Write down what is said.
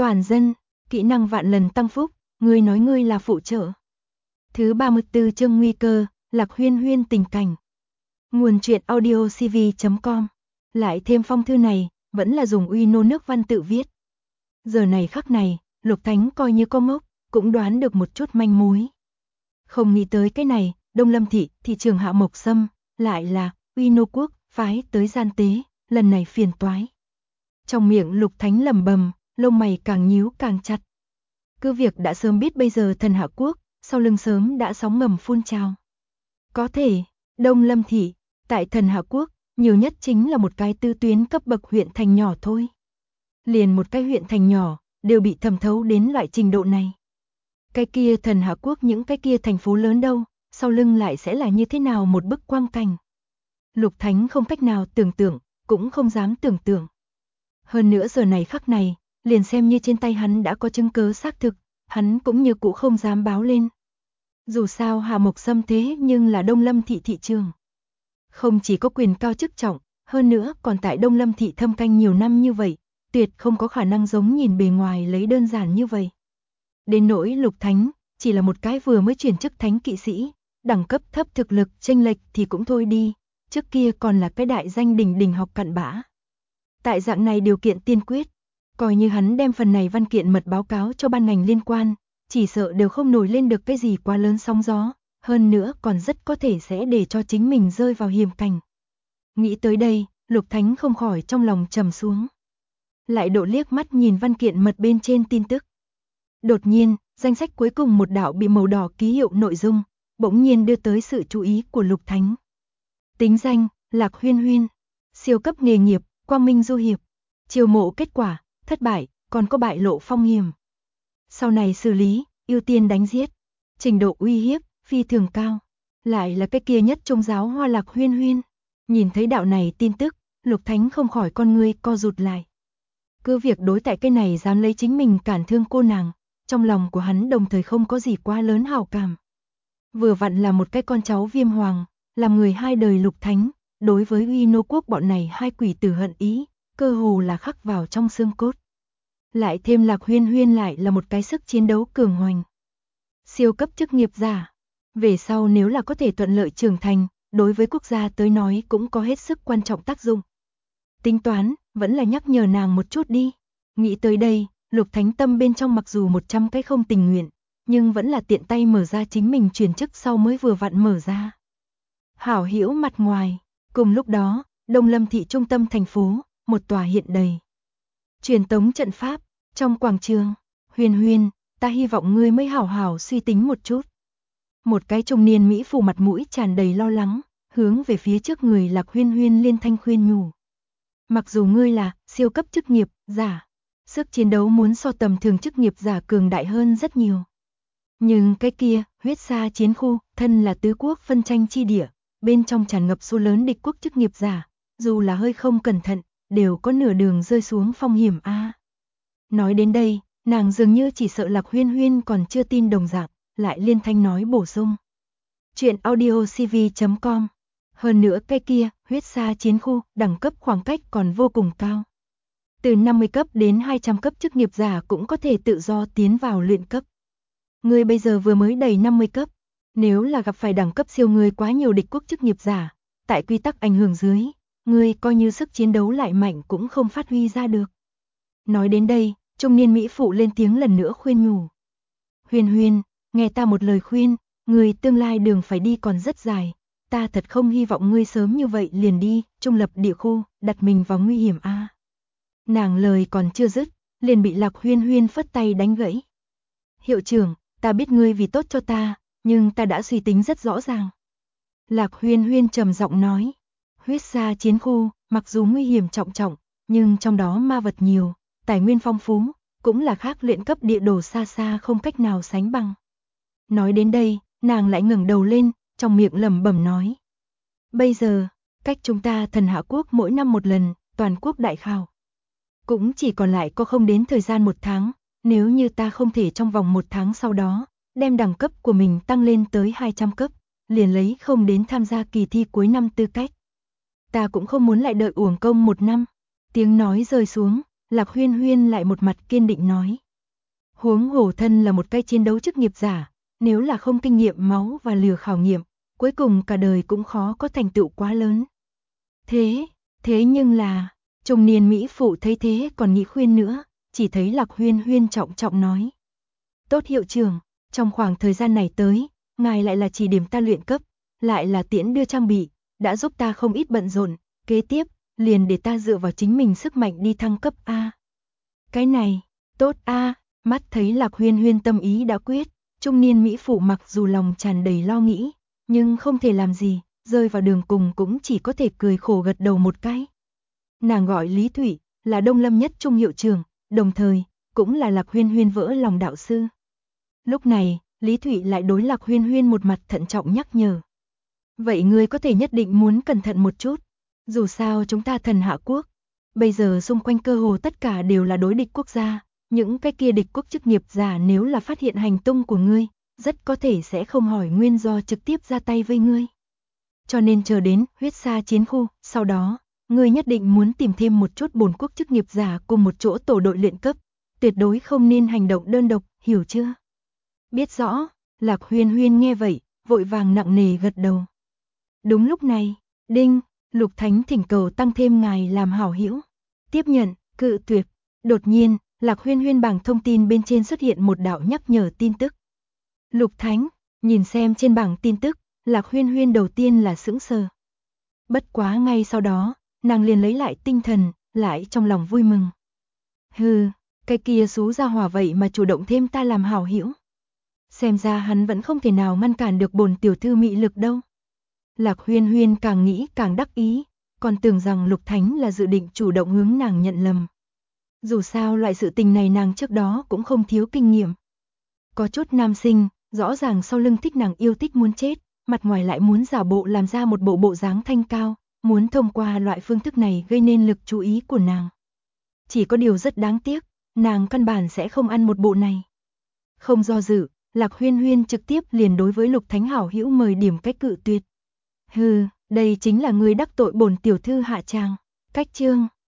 Toàn dân, kỹ năng vạn lần tăng phúc, ngươi nói ngươi là phụ trợ. Thứ 34 chương nguy cơ, Lạc Huyên Huyên tình cảnh. Nguồn truyện audio cv.com. Lại thêm phong thư này, vẫn là dùng uy nô nước văn tự viết. Giờ này khắc này, Lục Thánh coi như có ngốc, cũng đoán được một chút manh mối. Không nghĩ tới cái này, Đông Lâm thị, thị trường Hạ Mộc Sâm, lại là uy nô quốc, phái tới gian tế, lần này phiền toái. Trong miệng Lục Thánh lẩm bẩm, lông mày càng nhíu càng chặt. Cứ việc đã sớm biết bây giờ Thần Hạ quốc, sau lưng sớm đã sóng ngầm phun trào. Có thể, Đông Lâm thị, tại Thần Hạ quốc, nhiều nhất chính là một cái tư tuyến cấp bậc huyện thành nhỏ thôi. Liền một cái huyện thành nhỏ, đều bị thẩm thấu đến loại trình độ này. Cái kia Thần Hạ quốc những cái kia thành phố lớn đâu, sau lưng lại sẽ là như thế nào một bức quang cảnh. Lục Thánh không cách nào tưởng tượng, cũng không dám tưởng tượng. Hơn nữa giờ này khắc này, liền xem như trên tay hắn đã có chứng cứ xác thực, hắn cũng như cũ không dám báo lên. Dù sao Hạ Mộc Sâm thế nhưng là Đông Lâm thị thị trường. Không chỉ có quyền cao chức trọng, hơn nữa còn tại Đông Lâm thị thâm canh nhiều năm như vậy, tuyệt không có khả năng giống nhìn bề ngoài lấy đơn giản như vậy. Đến nỗi Lục Thánh, chỉ là một cái vừa mới chuyển chức thánh kỵ sĩ, đẳng cấp thấp thực lực chênh lệch thì cũng thôi đi, trước kia còn là cái đại danh đỉnh đỉnh học cặn bã. Tại dạng này điều kiện tiên quyết, coi như hắn đem phần này văn kiện mật báo cáo cho ban ngành liên quan, chỉ sợ đều không nổi lên được cái gì quá lớn sóng gió, hơn nữa còn rất có thể sẽ để cho chính mình rơi vào hiểm cảnh. Nghĩ tới đây, Lục Thánh không khỏi trong lòng trầm xuống. Lại độ liếc mắt nhìn văn kiện mật bên trên tin tức. Đột nhiên, danh sách cuối cùng một đạo bị màu đỏ ký hiệu nội dung, bỗng nhiên đưa tới sự chú ý của Lục Thánh. Tính danh, Lạc Huyên Huyên, siêu cấp nghề nghiệp, Quang Minh Du Hiệp, chiêu mộ kết quả, thất bại, còn có bại lộ phong hiểm. Sau này xử lý, ưu tiên đánh giết, trình độ uy hiếp, phi thường cao. Lại là cái kia nhất trong giáo hoa Lạc Huyên Huyên. Nhìn thấy đạo này tin tức, Lục Thánh không khỏi con ngươi co rụt lại. Cứ việc đối tại cái này dám lấy chính mình cản thương cô nàng, trong lòng của hắn đồng thời không có gì quá lớn hảo cảm. Vừa vặn là một cái con cháu Viêm Hoàng, làm người hai đời Lục Thánh, đối với uy nô quốc bọn này hai quỷ tử hận ý, cơ hồ là khắc vào trong xương cốt. Lại thêm Lạc Huyên Huyên lại là một cái sức chiến đấu cường hoành. Siêu cấp chức nghiệp giả. Về sau nếu là có thể thuận lợi trưởng thành, đối với quốc gia tới nói cũng có hết sức quan trọng tác dụng. Tính toán, vẫn là nhắc nhở nàng một chút đi. Nghĩ tới đây, Lục Thánh tâm bên trong mặc dù 100 cái không tình nguyện, nhưng vẫn là tiện tay mở ra chính mình chuyển chức sau mới vừa vặn mở ra. Hảo Hữu mặt ngoài, cùng lúc đó, Đông Lâm thị trung tâm thành phố, một tòa hiện đầy truyền tống trận pháp, trong quảng trường, Huyên Huyên, ta hy vọng ngươi mới hảo hảo suy tính một chút. Một cái trung niên mỹ phụ mặt mũi tràn đầy lo lắng, hướng về phía trước người Lạc Huyên Huyên liên thanh khuyên nhủ. Mặc dù ngươi là siêu cấp chức nghiệp giả, sức chiến đấu muốn so tầm thường chức nghiệp giả cường đại hơn rất nhiều. Nhưng cái kia, huyết sa chiến khu, thân là tứ quốc phân tranh chi địa, bên trong tràn ngập số lớn địch quốc chức nghiệp giả, dù là hơi không cẩn thận, đều có nửa đường rơi xuống phong hiểm a. Nói đến đây, nàng dường như chỉ sợ Lạc Huyên Huyên còn chưa tin đồng dạng, lại liên thanh nói bổ sung. Chuyện audio cv.com. Hơn nữa cái kia, huyết sa chiến khu, đẳng cấp khoảng cách còn vô cùng cao. Từ 50 cấp đến 200 cấp chức nghiệp giả cũng có thể tự do tiến vào luyện cấp. Ngươi bây giờ vừa mới đầy 50 cấp, nếu là gặp phải đẳng cấp siêu ngươi quá nhiều địch quốc chức nghiệp giả, tại quy tắc ảnh hưởng dưới, ngươi coi như sức chiến đấu lại mạnh cũng không phát huy ra được. Nói đến đây, trung niên mỹ phụ lên tiếng lần nữa khuyên nhủ. Huyên Huyên, nghe ta một lời khuyên, ngươi tương lai đường phải đi còn rất dài, ta thật không hy vọng ngươi sớm như vậy liền đi, trung lập địa khu, đặt mình vào nguy hiểm a. Nàng lời còn chưa dứt, liền bị Lạc Huyên Huyên phất tay đánh gãy. Hiệu trưởng, ta biết ngươi vì tốt cho ta, nhưng ta đã suy tính rất rõ ràng. Lạc Huyên Huyên trầm giọng nói, huyết sa chiến khu, mặc dù nguy hiểm trọng trọng, nhưng trong đó ma vật nhiều, tài nguyên phong phú, cũng là khác luyện cấp địa đồ xa xa không cách nào sánh bằng. Nói đến đây, nàng lại ngẩng đầu lên, trong miệng lẩm bẩm nói. Bây giờ, cách chúng ta Thần Hạ quốc mỗi năm một lần, toàn quốc đại khảo. Cũng chỉ còn lại có không đến thời gian 1 tháng, nếu như ta không thể trong vòng 1 tháng sau đó, đem đẳng cấp của mình tăng lên tới 200 cấp, liền lấy không đến tham gia kỳ thi cuối năm tư cách. Ta cũng không muốn lại đợi uổng công 1 năm. Tiếng nói rơi xuống, Lạc Huyên Huyên lại một mặt kiên định nói. Huống hồ thân là một cái chiến đấu chức nghiệp giả, nếu là không kinh nghiệm máu và lửa khảo nghiệm, cuối cùng cả đời cũng khó có thành tựu quá lớn. Thế nhưng là, trung niên mỹ phụ thấy thế còn nghĩ khuyên nữa, chỉ thấy Lạc Huyên Huyên trọng trọng nói. Tốt hiệu trưởng, trong khoảng thời gian này tới, ngài lại là chỉ điểm ta luyện cấp, lại là tiễn đưa trang bị, đã giúp ta không ít bận rộn, kế tiếp, liền để ta dựa vào chính mình sức mạnh đi thăng cấp A. Cái này, tốt A, mắt thấy Lạc Huyên Huyên tâm ý đã quyết, trung niên mỹ phụ mặc dù lòng tràn đầy lo nghĩ, nhưng không thể làm gì, rơi vào đường cùng cũng chỉ có thể cười khổ gật đầu một cái. Nàng gọi Lý Thụy, là Đông Lâm nhất trung hiệu trưởng, đồng thời, cũng là Lạc Huyên Huyên vỡ lòng đạo sư. Lúc này, Lý Thụy lại đối Lạc Huyên Huyên một mặt thận trọng nhắc nhở. Vậy ngươi có thể nhất định muốn cẩn thận một chút, dù sao chúng ta thần hạ quốc, bây giờ xung quanh cơ hồ tất cả đều là đối địch quốc gia, những cái kia địch quốc chức nghiệp giả nếu là phát hiện hành tung của ngươi, rất có thể sẽ không hỏi nguyên do trực tiếp ra tay với ngươi. Cho nên chờ đến huyết sa chiến khu, sau đó, ngươi nhất định muốn tìm thêm một chút bổn quốc chức nghiệp giả cùng một chỗ tổ đội luyện cấp, tuyệt đối không nên hành động đơn độc, hiểu chưa? Biết rõ, Lạc Huyên Huyên nghe vậy, vội vàng nặng nề gật đầu. Đúng lúc này, đinh, Lục Thánh thỉnh cầu tăng thêm ngài làm hảo hữu. Tiếp nhận, cự tuyệt. Đột nhiên, Lạc Huyên Huyên bảng thông tin bên trên xuất hiện một đạo nhắc nhở tin tức. Lục Thánh, nhìn xem trên bảng tin tức, Lạc Huyên Huyên đầu tiên là sững sờ. Bất quá ngay sau đó, nàng liền lấy lại tinh thần, lại trong lòng vui mừng. Hừ, cái kia xú ra hỏa vậy mà chủ động thêm ta làm hảo hữu. Xem ra hắn vẫn không thể nào ngăn cản được bổn tiểu thư mị lực đâu. Lạc Huyên Huyên càng nghĩ càng đắc ý, còn tưởng rằng Lục Thánh là dự định chủ động hướng nàng nhận lầm. Dù sao loại sự tình này nàng trước đó cũng không thiếu kinh nghiệm. Có chút nam sinh, rõ ràng sau lưng thích nàng yêu thích muốn chết, mặt ngoài lại muốn giả bộ làm ra một bộ dáng thanh cao, muốn thông qua loại phương thức này gây nên lực chú ý của nàng. Chỉ có điều rất đáng tiếc, nàng căn bản sẽ không ăn một bộ này. Không do dự, Lạc Huyên Huyên trực tiếp liền đối với Lục Thánh hảo hữu mời điểm cách cự tuyệt. Hừ, đây chính là người đắc tội bổn tiểu thư hạ tràng. Cách chương